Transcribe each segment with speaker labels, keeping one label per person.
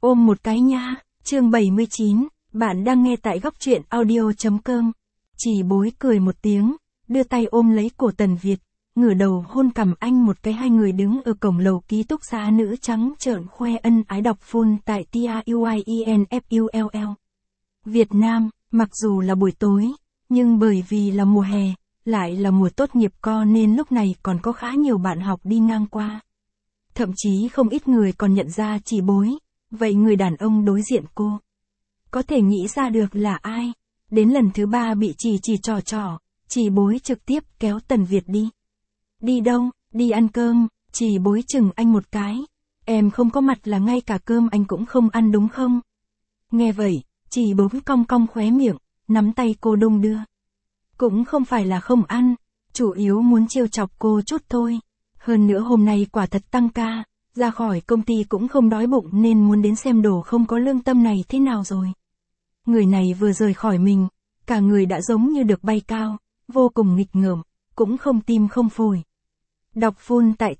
Speaker 1: Ôm một cái nha, chương 79, bạn đang nghe tại góc truyện audio.com. Chỉ Bối cười một tiếng, đưa tay ôm lấy cổ Tần Việt, ngửa đầu hôn cằm anh một cái. Hai người đứng ở cổng lầu ký túc xá nữ trắng trợn khoe ân ái đọc full tại TRUINFULL. Việt Nam, mặc dù là buổi tối, nhưng bởi vì là mùa hè, lại là mùa tốt nghiệp nên lúc này còn có khá nhiều bạn học đi ngang qua. Thậm chí không ít người còn nhận ra Chỉ Bối. Vậy người đàn ông đối diện cô có thể nghĩ ra được là ai? Đến lần thứ 3 bị chỉ trò, Chỉ Bối trực tiếp kéo Tần Việt đi. Đi đâu? Đi ăn cơm. Chỉ Bối chừng anh một cái. Em không có mặt là ngay cả cơm anh cũng không ăn đúng không? Nghe vậy, Chỉ Bối cong cong khóe miệng, nắm tay cô đung đưa. Cũng không phải là không ăn, chủ yếu muốn trêu chọc cô chút thôi. Hơn nữa hôm nay quả thật tăng ca. Ra khỏi công ty cũng không đói bụng nên muốn đến xem đồ không có lương tâm này thế nào rồi. Người này vừa rời khỏi mình, cả người đã giống như được bay cao, vô cùng nghịch ngợm, cũng không tim không phổi. Đọc full tại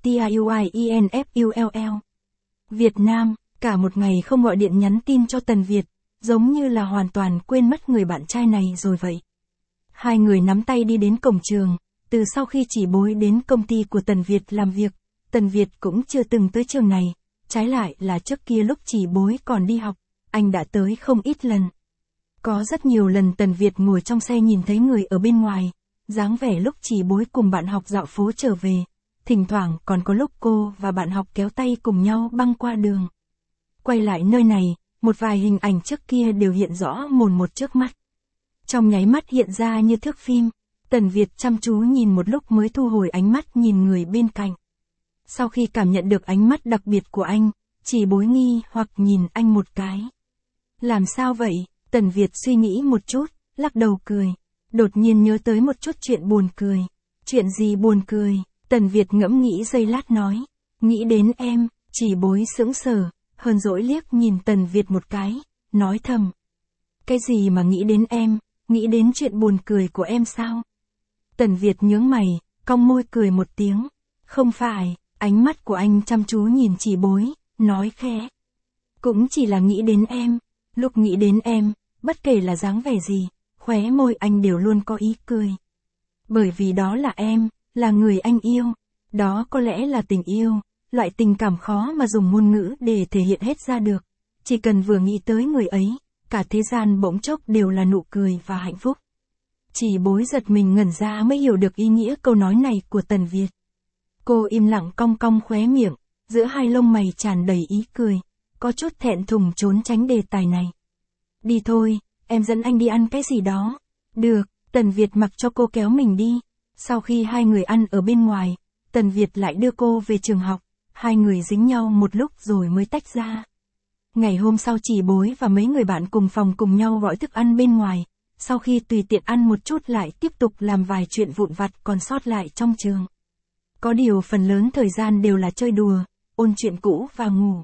Speaker 1: TRUINFULL. Việt Nam, cả một ngày không gọi điện nhắn tin cho Tần Việt, giống như là hoàn toàn quên mất người bạn trai này rồi vậy. Hai người nắm tay đi đến cổng trường, từ sau khi Chỉ Bối đến công ty của Tần Việt làm việc. Tần Việt cũng chưa từng tới trường này, trái lại là trước kia lúc Chỉ Bối còn đi học, anh đã tới không ít lần. Có rất nhiều lần Tần Việt ngồi trong xe nhìn thấy người ở bên ngoài, dáng vẻ lúc Chỉ Bối cùng bạn học dạo phố trở về, thỉnh thoảng còn có lúc cô và bạn học kéo tay cùng nhau băng qua đường. Quay lại nơi này, một vài hình ảnh trước kia đều hiện rõ mồn một trước mắt. Trong nháy mắt hiện ra như thước phim, Tần Việt chăm chú nhìn một lúc mới thu hồi ánh mắt nhìn người bên cạnh. Sau khi cảm nhận được ánh mắt đặc biệt của anh, Chỉ Bối nghi hoặc nhìn anh một cái. Làm sao vậy? Tần Việt suy nghĩ một chút, lắc đầu cười. Đột nhiên nhớ tới một chút chuyện buồn cười. Chuyện gì buồn cười? Tần Việt ngẫm nghĩ giây lát nói. Nghĩ đến em. Chỉ Bối sững sờ, hờn dỗi liếc nhìn Tần Việt một cái, nói thầm. Cái gì mà nghĩ đến em? Nghĩ đến chuyện buồn cười của em sao? Tần Việt nhướng mày, cong môi cười một tiếng. Không phải. Ánh mắt của anh chăm chú nhìn Chỉ Bối, nói khẽ. Cũng chỉ là nghĩ đến em. Lúc nghĩ đến em, bất kể là dáng vẻ gì, khóe môi anh đều luôn có ý cười. Bởi vì đó là em, là người anh yêu. Đó có lẽ là tình yêu, loại tình cảm khó mà dùng ngôn ngữ để thể hiện hết ra được. Chỉ cần vừa nghĩ tới người ấy, cả thế gian bỗng chốc đều là nụ cười và hạnh phúc. Chỉ Bối giật mình ngẩn ra mới hiểu được ý nghĩa câu nói này của Tần Việt. Cô im lặng cong cong khóe miệng, giữa hai lông mày tràn đầy ý cười, có chút thẹn thùng trốn tránh đề tài này. Đi thôi, em dẫn anh đi ăn cái gì đó. Được, Tần Việt mặc cho cô kéo mình đi. Sau khi hai người ăn ở bên ngoài, Tần Việt lại đưa cô về trường học, hai người dính nhau một lúc rồi mới tách ra. Ngày hôm sau Chỉ Bối và mấy người bạn cùng phòng cùng nhau gọi thức ăn bên ngoài, sau khi tùy tiện ăn một chút lại tiếp tục làm vài chuyện vụn vặt còn sót lại trong trường. Có điều phần lớn thời gian đều là chơi đùa, ôn chuyện cũ và ngủ.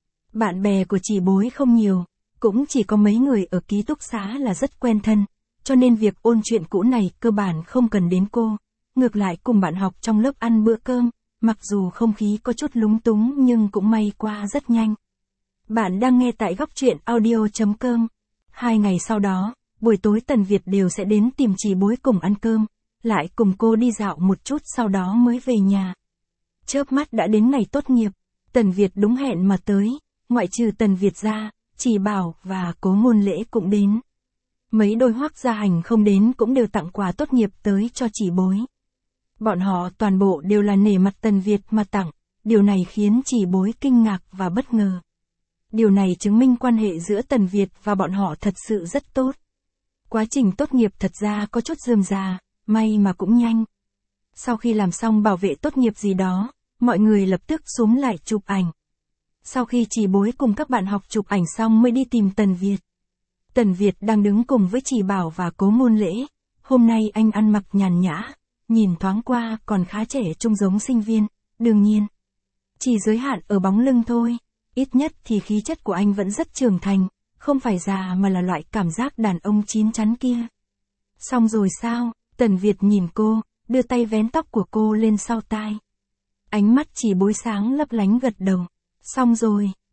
Speaker 1: Bạn bè của Chỉ Bối không nhiều, cũng chỉ có mấy người ở ký túc xá là rất quen thân, cho nên việc ôn chuyện cũ này cơ bản không cần đến cô. Ngược lại cùng bạn học trong lớp ăn bữa cơm, mặc dù không khí có chút lúng túng nhưng cũng may qua rất nhanh. Bạn đang nghe tại góc truyện audio.com. 2 ngày sau đó, buổi tối Tần Việt đều sẽ đến tìm Chỉ Bối cùng ăn cơm, lại cùng cô đi dạo một chút sau đó mới về nhà. Chớp mắt đã đến ngày tốt nghiệp, Tần Việt đúng hẹn mà tới, ngoại trừ Tần Việt ra, Chỉ Bảo và Cố Ngôn Lễ cũng đến. Mấy đôi Hoắc Gia Hành không đến cũng đều tặng quà tốt nghiệp tới cho Chỉ Bối. Bọn họ toàn bộ đều là nể mặt Tần Việt mà tặng, điều này khiến Chỉ Bối kinh ngạc và bất ngờ. Điều này chứng minh quan hệ giữa Tần Việt và bọn họ thật sự rất tốt. Quá trình tốt nghiệp thật ra có chút rườm rà, may mà cũng nhanh. Sau khi làm xong bảo vệ tốt nghiệp gì đó, mọi người lập tức xúm lại chụp ảnh. Sau khi Chỉ Bối cùng các bạn học chụp ảnh xong mới đi tìm Tần Việt. Tần Việt đang đứng cùng với Chỉ Bảo và Cố Ngôn Lễ. Hôm nay anh ăn mặc nhàn nhã, nhìn thoáng qua còn khá trẻ trung giống sinh viên, đương nhiên. Chỉ giới hạn ở bóng lưng thôi, ít nhất thì khí chất của anh vẫn rất trưởng thành, không phải già mà là loại cảm giác đàn ông chín chắn kia. Xong rồi sao? Tần Việt nhìn cô, đưa tay vén tóc của cô lên sau tai. Ánh mắt Chỉ Bối sáng lấp lánh gật đầu. Xong rồi,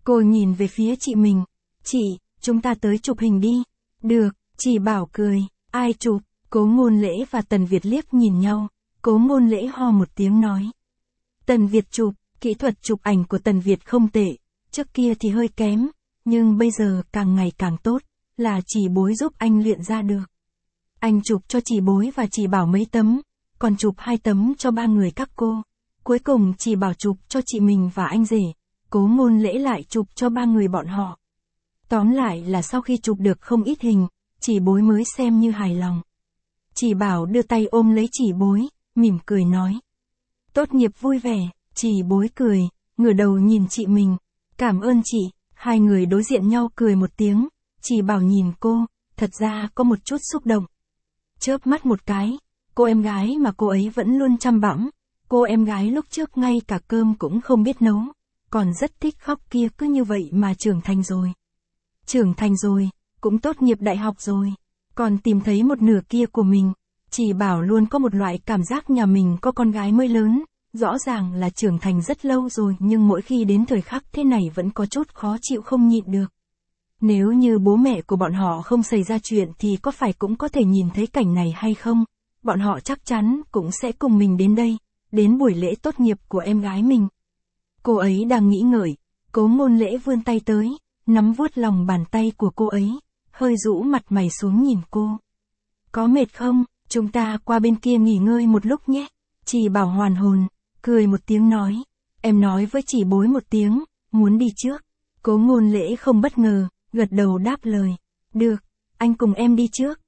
Speaker 1: Cô nhìn về phía chị mình. Chị, chúng ta tới chụp hình đi. Được, chị Bảo cười. Ai chụp? Cố Ngôn Lễ và Tần Việt liếc nhìn nhau. Cố Ngôn Lễ ho một tiếng nói. Tần Việt chụp, kỹ thuật chụp ảnh của Tần Việt không tệ. Trước kia thì hơi kém, nhưng bây giờ càng ngày càng tốt, là chị Bối giúp anh luyện ra được. Anh chụp cho chị Bối và chị Bảo mấy tấm, còn chụp 2 tấm cho 3 người các cô. Cuối cùng chị Bảo chụp cho chị mình và anh rể. Cố Ngôn Lễ lại chụp cho 3 người bọn họ. Tóm lại là sau khi chụp được không ít hình, chị Bối mới xem như hài lòng. Chị Bảo đưa tay ôm lấy chị Bối, mỉm cười nói. Tốt nghiệp vui vẻ, chị Bối cười, ngửa đầu nhìn chị mình. Cảm ơn chị, hai người đối diện nhau cười một tiếng. Chị Bảo nhìn cô, thật ra có một chút xúc động. Chớp mắt một cái, cô em gái mà cô ấy vẫn luôn chăm bẵm. Cô em gái lúc trước ngay cả cơm cũng không biết nấu, còn rất thích khóc kia cứ như vậy mà trưởng thành rồi. Trưởng thành rồi, cũng tốt nghiệp đại học rồi, còn tìm thấy một nửa kia của mình. Chị Bảo luôn có một loại cảm giác nhà mình có con gái mới lớn, rõ ràng là trưởng thành rất lâu rồi nhưng mỗi khi đến thời khắc thế này vẫn có chút khó chịu không nhịn được. Nếu như bố mẹ của bọn họ không xảy ra chuyện thì có phải cũng có thể nhìn thấy cảnh này hay không? Bọn họ chắc chắn cũng sẽ cùng mình đến đây, đến buổi lễ tốt nghiệp của em gái mình. Cô ấy đang nghĩ ngợi, Cố Ngôn Lễ vươn tay tới, nắm vuốt lòng bàn tay của cô ấy, hơi rũ mặt mày xuống nhìn cô. Có mệt không? Chúng ta qua bên kia nghỉ ngơi một lúc nhé. Chị Bảo hoàn hồn, cười một tiếng nói. Em nói với chị Bối một tiếng, muốn đi trước. Cố Ngôn Lễ không bất ngờ, gật đầu đáp lời. Được, anh cùng em đi trước.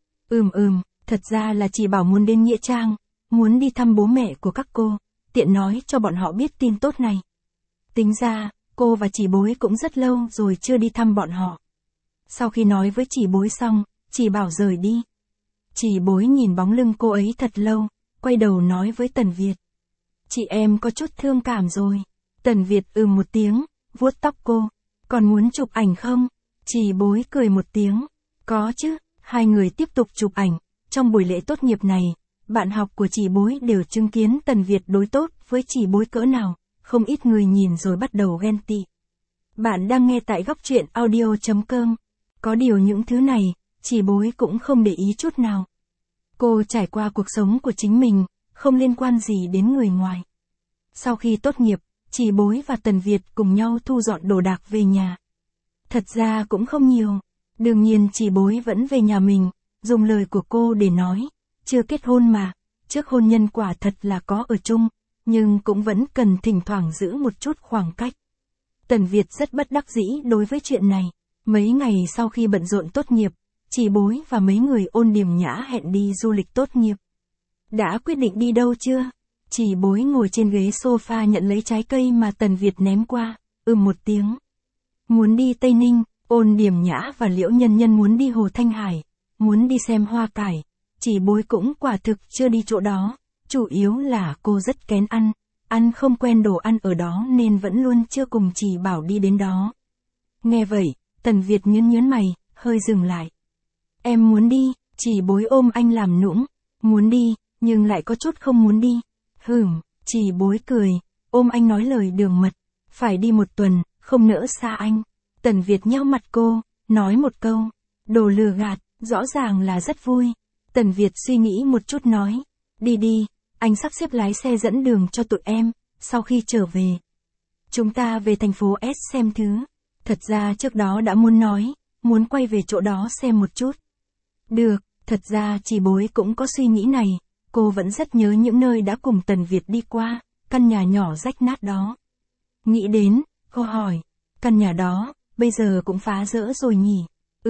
Speaker 1: Thật ra là chị Bảo muốn đến Nghĩa Trang, muốn đi thăm bố mẹ của các cô, tiện nói cho bọn họ biết tin tốt này. Tính ra, cô và chị Bối cũng rất lâu rồi chưa đi thăm bọn họ. Sau khi nói với chị Bối xong, chị Bảo rời đi. Chị Bối nhìn bóng lưng cô ấy thật lâu, quay đầu nói với Tần Việt. Chị em có chút thương cảm rồi. Tần Việt một tiếng, vuốt tóc cô. Còn muốn chụp ảnh không? Chị Bối cười một tiếng. Có chứ, hai người tiếp tục chụp ảnh. Trong buổi lễ tốt nghiệp này, bạn học của chị Bối đều chứng kiến Tần Việt đối tốt với chị Bối cỡ nào. Không ít người nhìn rồi bắt đầu ghen tị. Bạn đang nghe tại Góc Truyện Audio.com. Có điều những thứ này, chị Bối cũng không để ý chút nào. Cô trải qua cuộc sống của chính mình, không liên quan gì đến người ngoài. Sau khi tốt nghiệp, chị Bối và Tần Việt cùng nhau thu dọn đồ đạc về nhà. Thật ra cũng không nhiều. Đương nhiên chị Bối vẫn về nhà mình, dùng lời của cô để nói. Chưa kết hôn mà, trước hôn nhân quả thật là có ở chung, nhưng cũng vẫn cần thỉnh thoảng giữ một chút khoảng cách. Tần Việt rất bất đắc dĩ đối với chuyện này. Mấy ngày sau khi bận rộn tốt nghiệp, chị Bối và mấy người Ôn Điềm Nhã hẹn đi du lịch tốt nghiệp. Đã quyết định đi đâu chưa? Chị Bối ngồi trên ghế sofa nhận lấy trái cây mà Tần Việt ném qua, một tiếng. Muốn đi Tây Ninh, Ôn Điềm Nhã và Liễu Nhân Nhân muốn đi Hồ Thanh Hải, muốn đi xem hoa cải. Chị Bối cũng quả thực chưa đi chỗ đó, chủ yếu là cô rất kén ăn không quen đồ ăn ở đó nên vẫn luôn chưa cùng chị Bảo đi đến đó. Nghe vậy, Tần Việt nhớn mày, hơi dừng lại. Em muốn đi, chị Bối ôm anh làm nũng, muốn đi, nhưng lại có chút không muốn đi. Chị Bối cười, ôm anh nói lời đường mật, phải đi 1 tuần, không nỡ xa anh. Tần Việt nheo mặt cô, nói một câu, đồ lừa gạt, rõ ràng là rất vui. Tần Việt suy nghĩ một chút nói, đi, anh sắp xếp lái xe dẫn đường cho tụi em, sau khi trở về. Chúng ta về thành phố S xem thứ. Thật ra trước đó đã muốn nói, muốn quay về chỗ đó xem một chút. Được, thật ra chị Bối cũng có suy nghĩ này, cô vẫn rất nhớ những nơi đã cùng Tần Việt đi qua, căn nhà nhỏ rách nát đó. Nghĩ đến, cô hỏi, căn nhà đó, bây giờ cũng phá rỡ rồi nhỉ?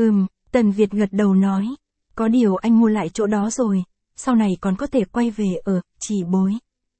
Speaker 1: Tần Việt gật đầu nói, có điều anh mua lại chỗ đó rồi, sau này còn có thể quay về ở, chị Bối.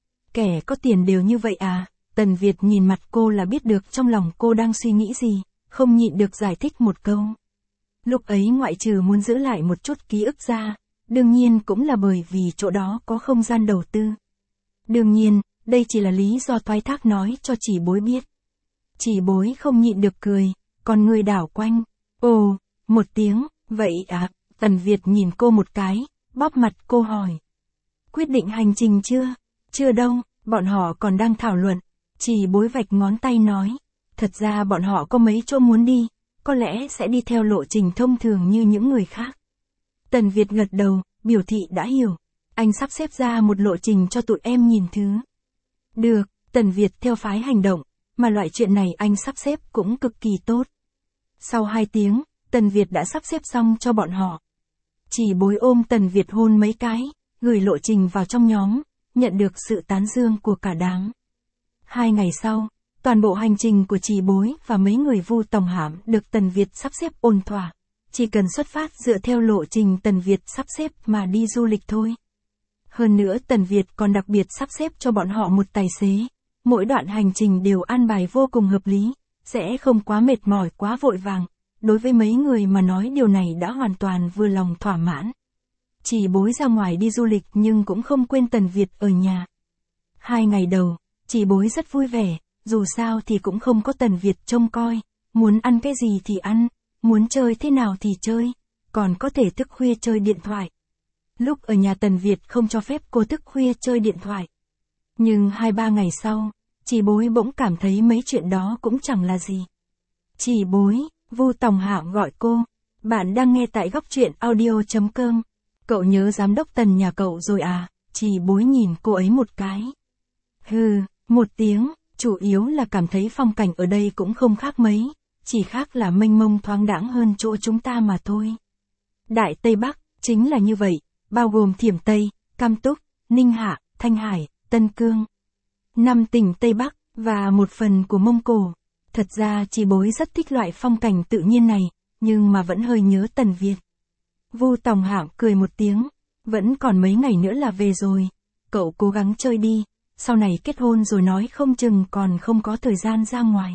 Speaker 1: Kẻ có tiền đều như vậy à? Tần Việt nhìn mặt cô là biết được trong lòng cô đang suy nghĩ gì, không nhịn được giải thích một câu. Lúc ấy ngoại trừ muốn giữ lại một chút ký ức ra, đương nhiên cũng là bởi vì chỗ đó có không gian đầu tư. Đương nhiên, đây chỉ là lý do thoái thác nói cho chị Bối biết. Chị Bối không nhịn được cười, còn người đảo quanh. Ồ, một tiếng, vậy à? Tần Việt nhìn cô một cái, bóp mặt cô hỏi. Quyết định hành trình chưa? Chưa đâu, bọn họ còn đang thảo luận. Chị Bối vạch ngón tay nói. Thật ra bọn họ có mấy chỗ muốn đi, có lẽ sẽ đi theo lộ trình thông thường như những người khác. Tần Việt gật đầu, biểu thị đã hiểu. Anh sắp xếp ra một lộ trình cho tụi em nhìn thứ. Được, Tần Việt theo phái hành động, mà loại chuyện này anh sắp xếp cũng cực kỳ tốt. Sau 2 tiếng, Tần Việt đã sắp xếp xong cho bọn họ. Chỉ Bối ôm Tần Việt hôn mấy cái, gửi lộ trình vào trong nhóm, nhận được sự tán dương của cả đám. 2 ngày sau, toàn bộ hành trình của Chỉ Bối và mấy người Vu Tòng Hãm được Tần Việt sắp xếp ổn thỏa, chỉ cần xuất phát dựa theo lộ trình Tần Việt sắp xếp mà đi du lịch thôi. Hơn nữa Tần Việt còn đặc biệt sắp xếp cho bọn họ một tài xế, mỗi đoạn hành trình đều an bài vô cùng hợp lý, sẽ không quá mệt mỏi quá vội vàng. Đối với mấy người mà nói điều này đã hoàn toàn vừa lòng thỏa mãn. Chỉ Bối ra ngoài đi du lịch nhưng cũng không quên Tần Việt ở nhà. 2 ngày đầu, Chỉ Bối rất vui vẻ, dù sao thì cũng không có Tần Việt trông coi, muốn ăn cái gì thì ăn, muốn chơi thế nào thì chơi, còn có thể thức khuya chơi điện thoại. Lúc ở nhà Tần Việt không cho phép cô thức khuya chơi điện thoại. Nhưng 2-3 ngày sau, Chỉ Bối bỗng cảm thấy mấy chuyện đó cũng chẳng là gì. Chỉ Bối, Vu Tòng Hãm gọi cô. Bạn đang nghe tại góc truyện audio.com. Cậu nhớ giám đốc Tần nhà cậu rồi à? Chỉ Bối nhìn cô ấy một cái. Hừ, một tiếng, chủ yếu là cảm thấy phong cảnh ở đây cũng không khác mấy, chỉ khác là mênh mông thoáng đãng hơn chỗ chúng ta mà thôi. Đại Tây Bắc, chính là như vậy, bao gồm Thiểm Tây, Cam Túc, Ninh Hạ, Thanh Hải, Tân Cương. 5 tỉnh Tây Bắc, và một phần của Mông Cổ. Thật ra Chỉ Bối rất thích loại phong cảnh tự nhiên này, nhưng mà vẫn hơi nhớ Tần Việt. Vu Tòng Hãm cười một tiếng, vẫn còn mấy ngày nữa là về rồi, cậu cố gắng chơi đi, sau này kết hôn rồi nói không chừng còn không có thời gian ra ngoài.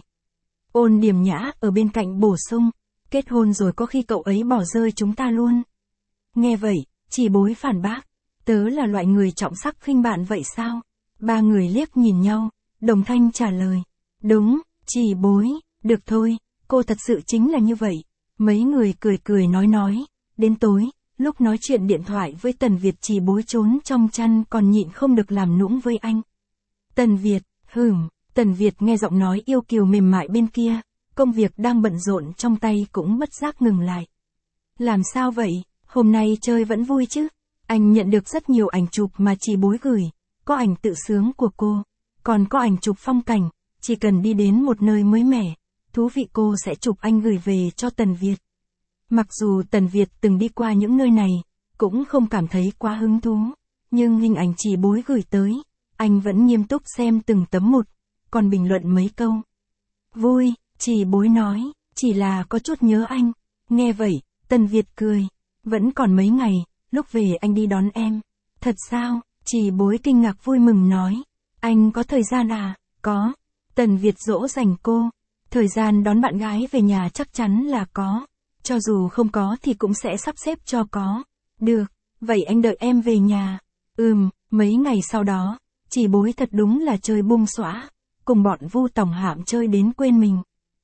Speaker 1: Ôn Điềm Nhã ở bên cạnh bổ sung, kết hôn rồi có khi cậu ấy bỏ rơi chúng ta luôn. Nghe vậy, Chỉ Bối phản bác, tớ là loại người trọng sắc khinh bạn vậy sao? 3 người liếc nhìn nhau, đồng thanh trả lời, đúng. Chỉ Bối, được thôi, cô thật sự chính là như vậy. Mấy người cười cười nói, đến tối, lúc nói chuyện điện thoại với Tần Việt Chỉ Bối trốn trong chăn còn nhịn không được làm nũng với anh. Tần Việt, Tần Việt nghe giọng nói yêu kiều mềm mại bên kia, công việc đang bận rộn trong tay cũng bất giác ngừng lại. Làm sao vậy, hôm nay chơi vẫn vui chứ? Anh nhận được rất nhiều ảnh chụp mà Chỉ Bối gửi, có ảnh tự sướng của cô, còn có ảnh chụp phong cảnh. Chỉ cần đi đến một nơi mới mẻ, thú vị cô sẽ chụp anh gửi về cho Tần Việt. Mặc dù Tần Việt từng đi qua những nơi này, cũng không cảm thấy quá hứng thú, nhưng hình ảnh Chỉ Bối gửi tới, anh vẫn nghiêm túc xem từng tấm một, còn bình luận mấy câu. Vui, Chỉ Bối nói, chỉ là có chút nhớ anh. Nghe vậy, Tần Việt cười, vẫn còn mấy ngày, lúc về anh đi đón em. Thật sao? Chỉ Bối kinh ngạc vui mừng nói, anh có thời gian à? Có. Tần Việt dỗ dành cô, thời gian đón bạn gái về nhà chắc chắn là có, cho dù không có thì cũng sẽ sắp xếp cho có. Được, vậy anh đợi em về nhà. Mấy ngày sau đó, Chỉ Bối thật đúng là chơi bung xõa, cùng bọn Vu Tòng Hãm chơi đến quên mình.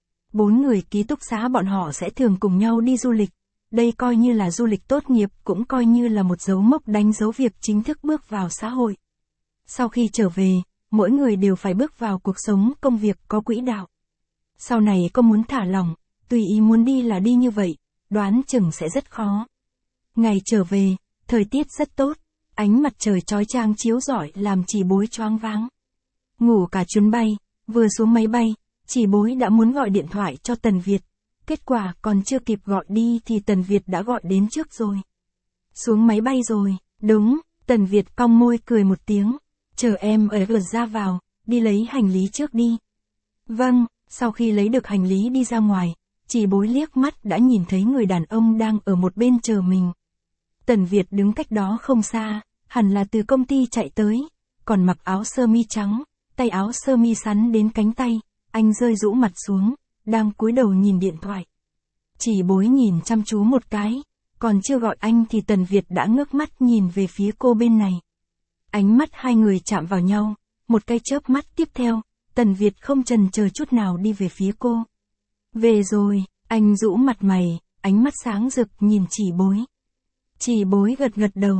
Speaker 1: 4 người ký túc xá bọn họ sẽ thường cùng nhau đi du lịch, đây coi như là du lịch tốt nghiệp, cũng coi như là một dấu mốc đánh dấu việc chính thức bước vào xã hội. Sau khi trở về, mỗi người đều phải bước vào cuộc sống công việc có quỹ đạo. Sau này có muốn thả lỏng, tùy ý muốn đi là đi như vậy, đoán chừng sẽ rất khó. Ngày trở về, thời tiết rất tốt, ánh mặt trời chói chang chiếu rọi làm Chỉ Bối choáng váng. Ngủ cả chuyến bay, vừa xuống máy bay, Chỉ Bối đã muốn gọi điện thoại cho Tần Việt. Kết quả còn chưa kịp gọi đi thì Tần Việt đã gọi đến trước rồi. Xuống máy bay rồi, đúng, Tần Việt cong môi cười một tiếng. Chờ em ở cửa ra vào, đi lấy hành lý trước đi. Vâng, sau khi lấy được hành lý đi ra ngoài, Chỉ Bối liếc mắt đã nhìn thấy người đàn ông đang ở một bên chờ mình. Tần Việt đứng cách đó không xa, hẳn là từ công ty chạy tới, còn mặc áo sơ mi trắng, tay áo sơ mi sắn đến cánh tay, anh rơi rũ mặt xuống, đang cúi đầu nhìn điện thoại. Chỉ Bối nhìn chăm chú một cái, còn chưa gọi anh thì Tần Việt đã ngước mắt nhìn về phía cô bên này. Ánh mắt hai người chạm vào nhau, một cái chớp mắt tiếp theo, Tần Việt không chần chờ chút nào đi về phía cô. Về rồi, anh rũ mặt mày, ánh mắt sáng rực nhìn Chỉ Bối. Chỉ Bối gật gật đầu.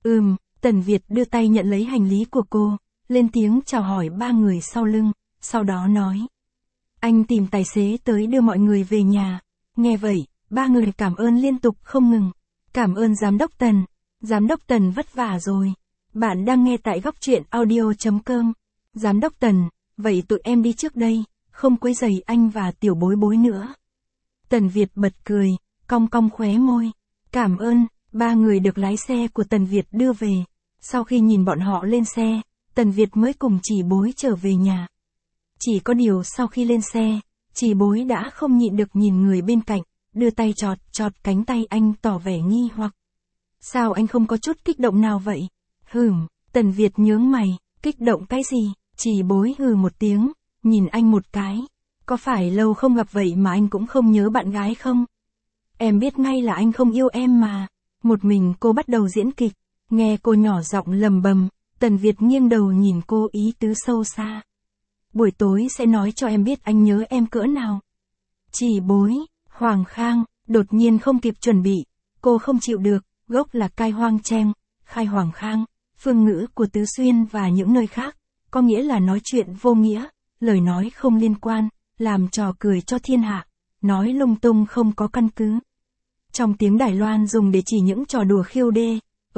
Speaker 1: Tần Việt đưa tay nhận lấy hành lý của cô, lên tiếng chào hỏi 3 người sau lưng, sau đó nói. Anh tìm tài xế tới đưa mọi người về nhà. Nghe vậy, ba người cảm ơn liên tục không ngừng. Cảm ơn giám đốc Tần. Giám đốc Tần vất vả rồi. Bạn đang nghe tại góc truyện audio.com. Giám đốc Tần, vậy tụi em đi trước đây, không quấy rầy anh và tiểu bối bối nữa. Tần Việt bật cười, cong cong khóe môi. Cảm ơn. Ba người được lái xe của Tần Việt đưa về. Sau khi nhìn bọn họ lên xe, Tần Việt mới cùng Chỉ Bối trở về nhà. Chỉ có điều sau khi lên xe, Chỉ Bối đã không nhịn được nhìn người bên cạnh, đưa tay chọt chọt cánh tay anh tỏ vẻ nghi hoặc. Sao anh không có chút kích động nào vậy? Tần Việt nhướng mày, kích động cái gì? Chỉ Bối hừ một tiếng, nhìn anh một cái. Có phải lâu không gặp vậy mà anh cũng không nhớ bạn gái không? Em biết ngay là anh không yêu em mà. Một mình cô bắt đầu diễn kịch, nghe cô nhỏ giọng lầm bầm, Tần Việt nghiêng đầu nhìn cô ý tứ sâu xa. Buổi tối sẽ nói cho em biết anh nhớ em cỡ nào. Chỉ Bối, Hoàng Khang, đột nhiên không kịp chuẩn bị, cô không chịu được, gốc là Cai Hoang Trang, Khai Hoàng Khang, phương ngữ của Tứ Xuyên và những nơi khác, có nghĩa là nói chuyện vô nghĩa, lời nói không liên quan, làm trò cười cho thiên hạ, nói lung tung không có căn cứ. Trong tiếng Đài Loan dùng để chỉ những trò đùa khiêu đê,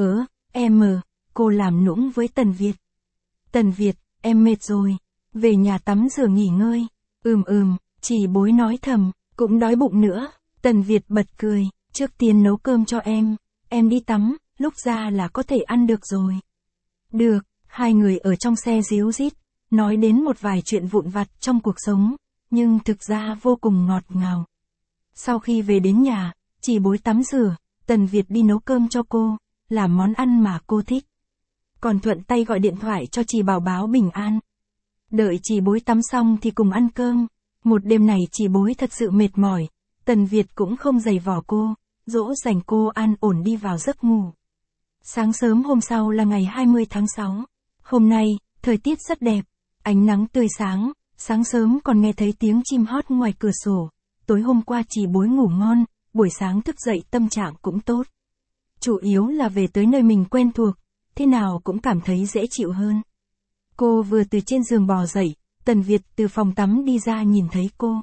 Speaker 1: cô làm nũng với Tần Việt. Tần Việt, em mệt rồi, về nhà tắm rửa nghỉ ngơi. Chỉ Bối nói thầm, cũng đói bụng nữa. Tần Việt bật cười, trước tiên nấu cơm cho em đi tắm, lúc ra là có thể ăn được rồi. Được, hai người ở trong xe ríu rít, nói đến một vài chuyện vụn vặt trong cuộc sống, nhưng thực ra vô cùng ngọt ngào. Sau khi về đến nhà, Chỉ Bối tắm rửa, Tần Việt đi nấu cơm cho cô, làm món ăn mà cô thích. Còn thuận tay gọi điện thoại cho Chỉ Bảo báo bình an. Đợi Chỉ Bối tắm xong thì cùng ăn cơm. Một đêm này Chỉ Bối thật sự mệt mỏi, Tần Việt cũng không giày vò cô, dỗ dành cô an ổn đi vào giấc ngủ. Sáng sớm hôm sau là ngày 20 tháng 6. Hôm nay, thời tiết rất đẹp, ánh nắng tươi sáng, sáng sớm còn nghe thấy tiếng chim hót ngoài cửa sổ. Tối hôm qua Chỉ Bối ngủ ngon, buổi sáng thức dậy tâm trạng cũng tốt. Chủ yếu là về tới nơi mình quen thuộc, thế nào cũng cảm thấy dễ chịu hơn. Cô vừa từ trên giường bò dậy, Tần Việt từ phòng tắm đi ra nhìn thấy cô.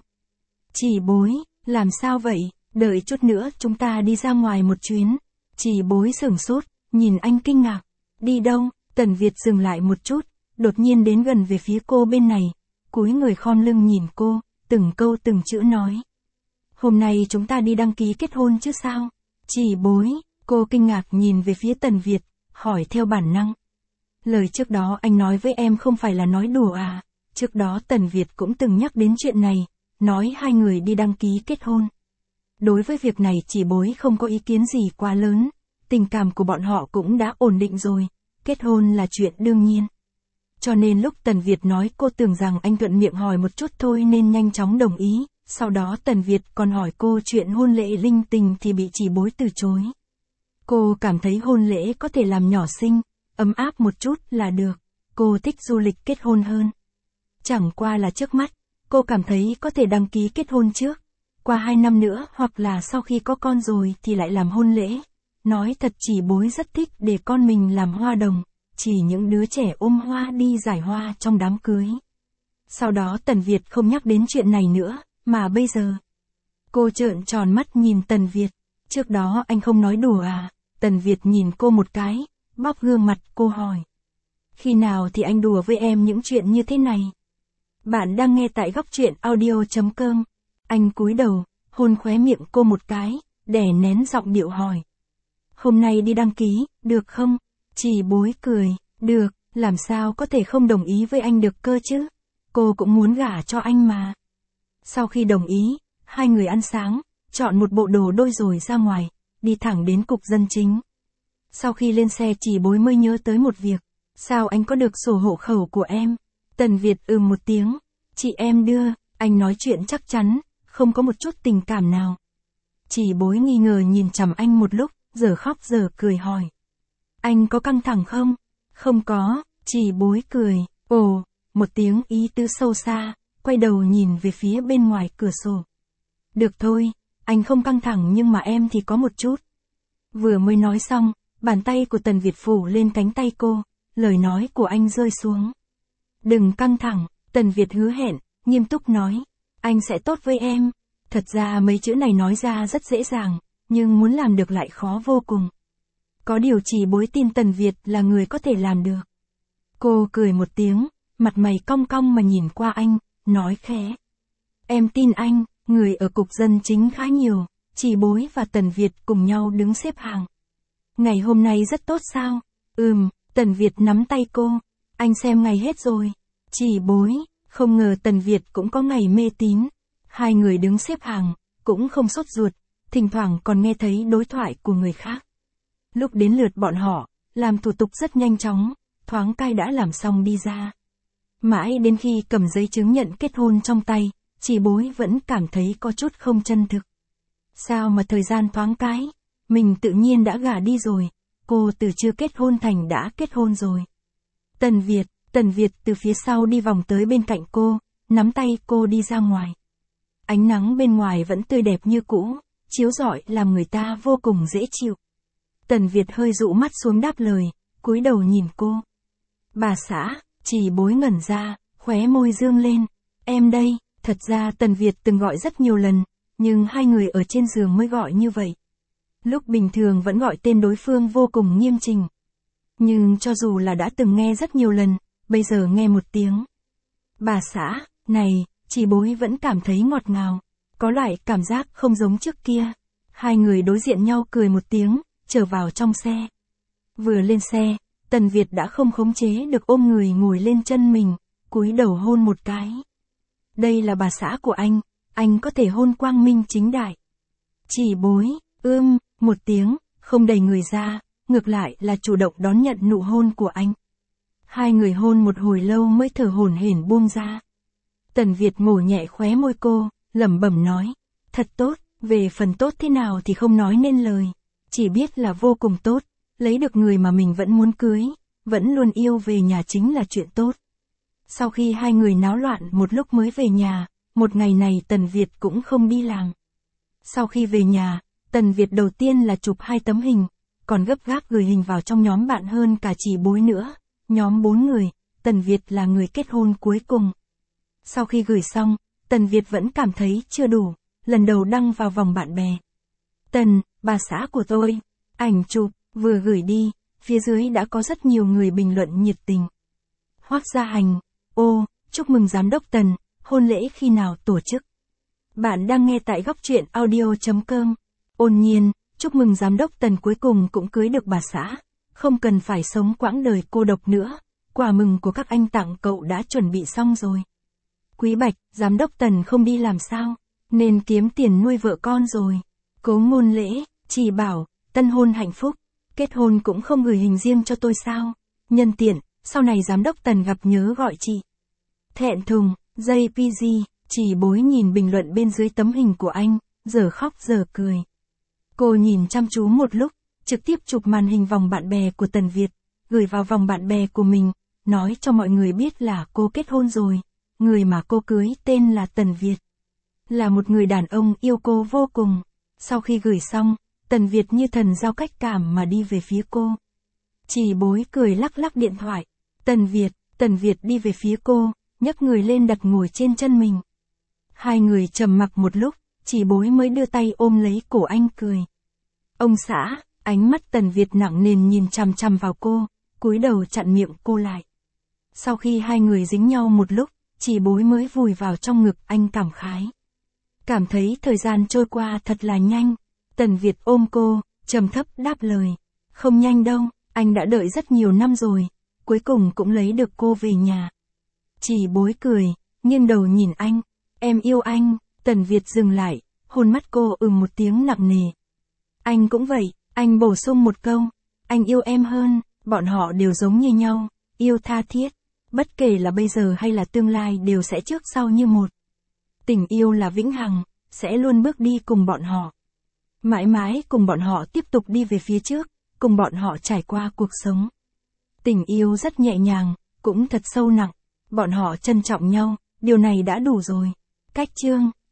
Speaker 1: Chỉ Bối, làm sao vậy? Đợi chút nữa chúng ta đi ra ngoài một chuyến. Chỉ Bối sửng sốt, nhìn anh kinh ngạc. Đi đâu? Tần Việt dừng lại một chút, đột nhiên đến gần về phía cô bên này, cúi người khom lưng nhìn cô, từng câu từng chữ nói. Hôm nay chúng ta đi đăng ký kết hôn chứ sao? Chỉ Bối, cô kinh ngạc nhìn về phía Tần Việt, hỏi theo bản năng. Lời trước đó anh nói với em không phải là nói đùa à? Trước đó Tần Việt cũng từng nhắc đến chuyện này, nói hai người đi đăng ký kết hôn. Đối với việc này Chỉ Bối không có ý kiến gì quá lớn, tình cảm của bọn họ cũng đã ổn định rồi, kết hôn là chuyện đương nhiên. Cho nên lúc Tần Việt nói cô tưởng rằng anh thuận miệng hỏi một chút thôi nên nhanh chóng đồng ý, sau đó Tần Việt còn hỏi cô chuyện hôn lễ linh tinh thì bị Chỉ Bối từ chối. Cô cảm thấy hôn lễ có thể làm nhỏ xinh, ấm áp một chút là được, cô thích du lịch kết hôn hơn. Chẳng qua là trước mắt, cô cảm thấy có thể đăng ký kết hôn trước, qua 2 năm nữa hoặc là sau khi có con rồi thì lại làm hôn lễ. Nói thật Chỉ Bối rất thích để con mình làm hoa đồng, chỉ những đứa trẻ ôm hoa đi giải hoa trong đám cưới. Sau đó Tần Việt không nhắc đến chuyện này nữa, mà bây giờ. Cô trợn tròn mắt nhìn Tần Việt, trước đó anh không nói đùa à? Tần Việt nhìn cô một cái, bóp gương mặt cô hỏi. Khi nào thì anh đùa với em những chuyện như thế này? Bạn đang nghe tại góc truyện audio.com. Anh cúi đầu, hôn khóe miệng cô một cái, đè nén giọng điệu hỏi. Hôm nay đi đăng ký, được không? Chỉ Bối cười, được, làm sao có thể không đồng ý với anh được cơ chứ? Cô cũng muốn gả cho anh mà. Sau khi đồng ý, hai người ăn sáng, chọn một bộ đồ đôi rồi ra ngoài, đi thẳng đến cục dân chính. Sau khi lên xe Chỉ Bối mới nhớ tới một việc. Sao anh có được sổ hộ khẩu của em? Tần Việt một tiếng. Chị em đưa, anh nói chuyện chắc chắn, không có một chút tình cảm nào. Chỉ Bối nghi ngờ nhìn chằm anh một lúc, giờ khóc giờ cười hỏi. Anh có căng thẳng không? Không có, Chỉ Bối cười. Ồ, một tiếng ý tứ sâu xa, quay đầu nhìn về phía bên ngoài cửa sổ. Được thôi, anh không căng thẳng nhưng mà em thì có một chút. Vừa mới nói xong, bàn tay của Tần Việt phủ lên cánh tay cô, lời nói của anh rơi xuống. Đừng căng thẳng, Tần Việt hứa hẹn, nghiêm túc nói. anh sẽ tốt với em. Thật ra mấy chữ này nói ra rất dễ dàng, nhưng muốn làm được lại khó vô cùng. Có điều chỉ Bối tin Tần Việt là người có thể làm được. Cô cười một tiếng, mặt mày cong cong mà nhìn qua anh, nói khẽ. Em tin anh, người ở cục dân chính khá nhiều, chỉ Bối và Tần Việt cùng nhau đứng xếp hàng. Ngày hôm nay rất tốt sao? Tần Việt nắm tay cô, anh xem ngày hết rồi. Chỉ Bối, không ngờ Tần Việt cũng có ngày mê tín. Hai người đứng xếp hàng, cũng không sốt ruột, thỉnh thoảng còn nghe thấy đối thoại của người khác. Lúc đến lượt bọn họ, làm thủ tục rất nhanh chóng, thoáng cái đã làm xong đi ra. Mãi đến khi cầm giấy chứng nhận kết hôn trong tay, chỉ Bối vẫn cảm thấy có chút không chân thực. Sao mà thời gian thoáng cái, mình tự nhiên đã gả đi rồi, cô từ chưa kết hôn thành đã kết hôn rồi. Tần Việt từ phía sau đi vòng tới bên cạnh cô, nắm tay cô đi ra ngoài. Ánh nắng bên ngoài vẫn tươi đẹp như cũ, chiếu rọi làm người ta vô cùng dễ chịu. Tần Việt hơi dụ mắt xuống đáp lời, cúi đầu nhìn cô. Bà xã, chỉ Bối ngẩn ra, khóe môi dương lên. Em đây, thật ra Tần Việt từng gọi rất nhiều lần, nhưng hai người ở trên giường mới gọi như vậy. Lúc bình thường vẫn gọi tên đối phương vô cùng nghiêm chỉnh. Nhưng cho dù là đã từng nghe rất nhiều lần, bây giờ nghe một tiếng. Bà xã, này, chỉ Bối vẫn cảm thấy ngọt ngào. Có loại cảm giác không giống trước kia. Hai người đối diện nhau cười một tiếng, trở vào trong xe. Vừa lên xe, Tần Việt đã không khống chế được ôm người ngồi lên chân mình, cúi đầu hôn một cái. Đây là bà xã của anh có thể hôn quang minh chính đại. Chỉ Bối, một tiếng, không đẩy người ra, ngược lại là chủ động đón nhận nụ hôn của anh. Hai người hôn một hồi lâu mới thở hổn hển buông ra. Tần Việt ngổ nhẹ khóe môi cô, lẩm bẩm nói, thật tốt, về phần tốt thế nào thì không nói nên lời, chỉ biết là vô cùng tốt, lấy được người mà mình vẫn muốn cưới, vẫn luôn yêu về nhà chính là chuyện tốt. Sau khi hai người náo loạn một lúc mới về nhà, một ngày này Tần Việt cũng không đi làm. Sau khi về nhà, Tần Việt đầu tiên là chụp 2 tấm hình, còn gấp gáp gửi hình vào trong nhóm bạn hơn cả chỉ Bối nữa, nhóm 4 người, Tần Việt là người kết hôn cuối cùng. Sau khi gửi xong, Tần Việt vẫn cảm thấy chưa đủ, lần đầu đăng vào vòng bạn bè. Bà xã của tôi, ảnh chụp, vừa gửi đi, phía dưới đã có rất nhiều người bình luận nhiệt tình. Hoác Gia Hành, chúc mừng giám đốc Tần, hôn lễ khi nào tổ chức? Bạn đang nghe tại góc truyện audio.com. Ôn Nhiên, chúc mừng giám đốc Tần cuối cùng cũng cưới được bà xã, không cần phải sống quãng đời cô độc nữa, quà mừng của các anh tặng cậu đã chuẩn bị xong rồi. Quý Bạch, giám đốc Tần không đi làm sao, nên kiếm tiền nuôi vợ con rồi. Cố Ngôn Lễ, chỉ bảo, tân hôn hạnh phúc, kết hôn cũng không gửi hình riêng cho tôi sao? Nhân tiện, sau này giám đốc Tần gặp nhớ gọi chị. Thẹn thùng, JPG, chỉ Bối nhìn bình luận bên dưới tấm hình của anh, giờ khóc giờ cười. Cô nhìn chăm chú một lúc, trực tiếp chụp màn hình vòng bạn bè của Tần Việt, gửi vào vòng bạn bè của mình, nói cho mọi người biết là cô kết hôn rồi. Người mà cô cưới tên là Tần Việt. Là một người đàn ông yêu cô vô cùng. Sau khi gửi xong, Tần Việt như thần giao cách cảm mà đi về phía cô. Chỉ Bối cười lắc lắc điện thoại. Tần Việt đi về phía cô, nhấc người lên đặt ngồi trên chân mình. Hai người trầm mặc một lúc, chỉ Bối mới đưa tay ôm lấy cổ anh cười. Ông xã, ánh mắt Tần Việt nặng nề nhìn chằm chằm vào cô, cúi đầu chặn miệng cô lại. Sau khi hai người dính nhau một lúc, chỉ Bối mới vùi vào trong ngực anh cảm khái. Cảm thấy thời gian trôi qua thật là nhanh. Tần Việt ôm cô, trầm thấp đáp lời. Không nhanh đâu, anh đã đợi rất nhiều năm rồi, cuối cùng cũng lấy được cô về nhà. Chỉ Bối cười, nghiêng đầu nhìn anh. Em yêu anh. Tần Việt dừng lại, hôn mắt cô một tiếng nặng nề. Anh cũng vậy, anh bổ sung một câu. Anh yêu em hơn, bọn họ đều giống như nhau, yêu tha thiết. Bất kể là bây giờ hay là tương lai đều sẽ trước sau như một. Tình yêu là vĩnh hằng, sẽ luôn bước đi cùng bọn họ. Mãi mãi cùng bọn họ tiếp tục đi về phía trước, cùng bọn họ trải qua cuộc sống. Tình yêu rất nhẹ nhàng, cũng thật sâu nặng. Bọn họ trân trọng nhau, điều này đã đủ rồi. Cách chương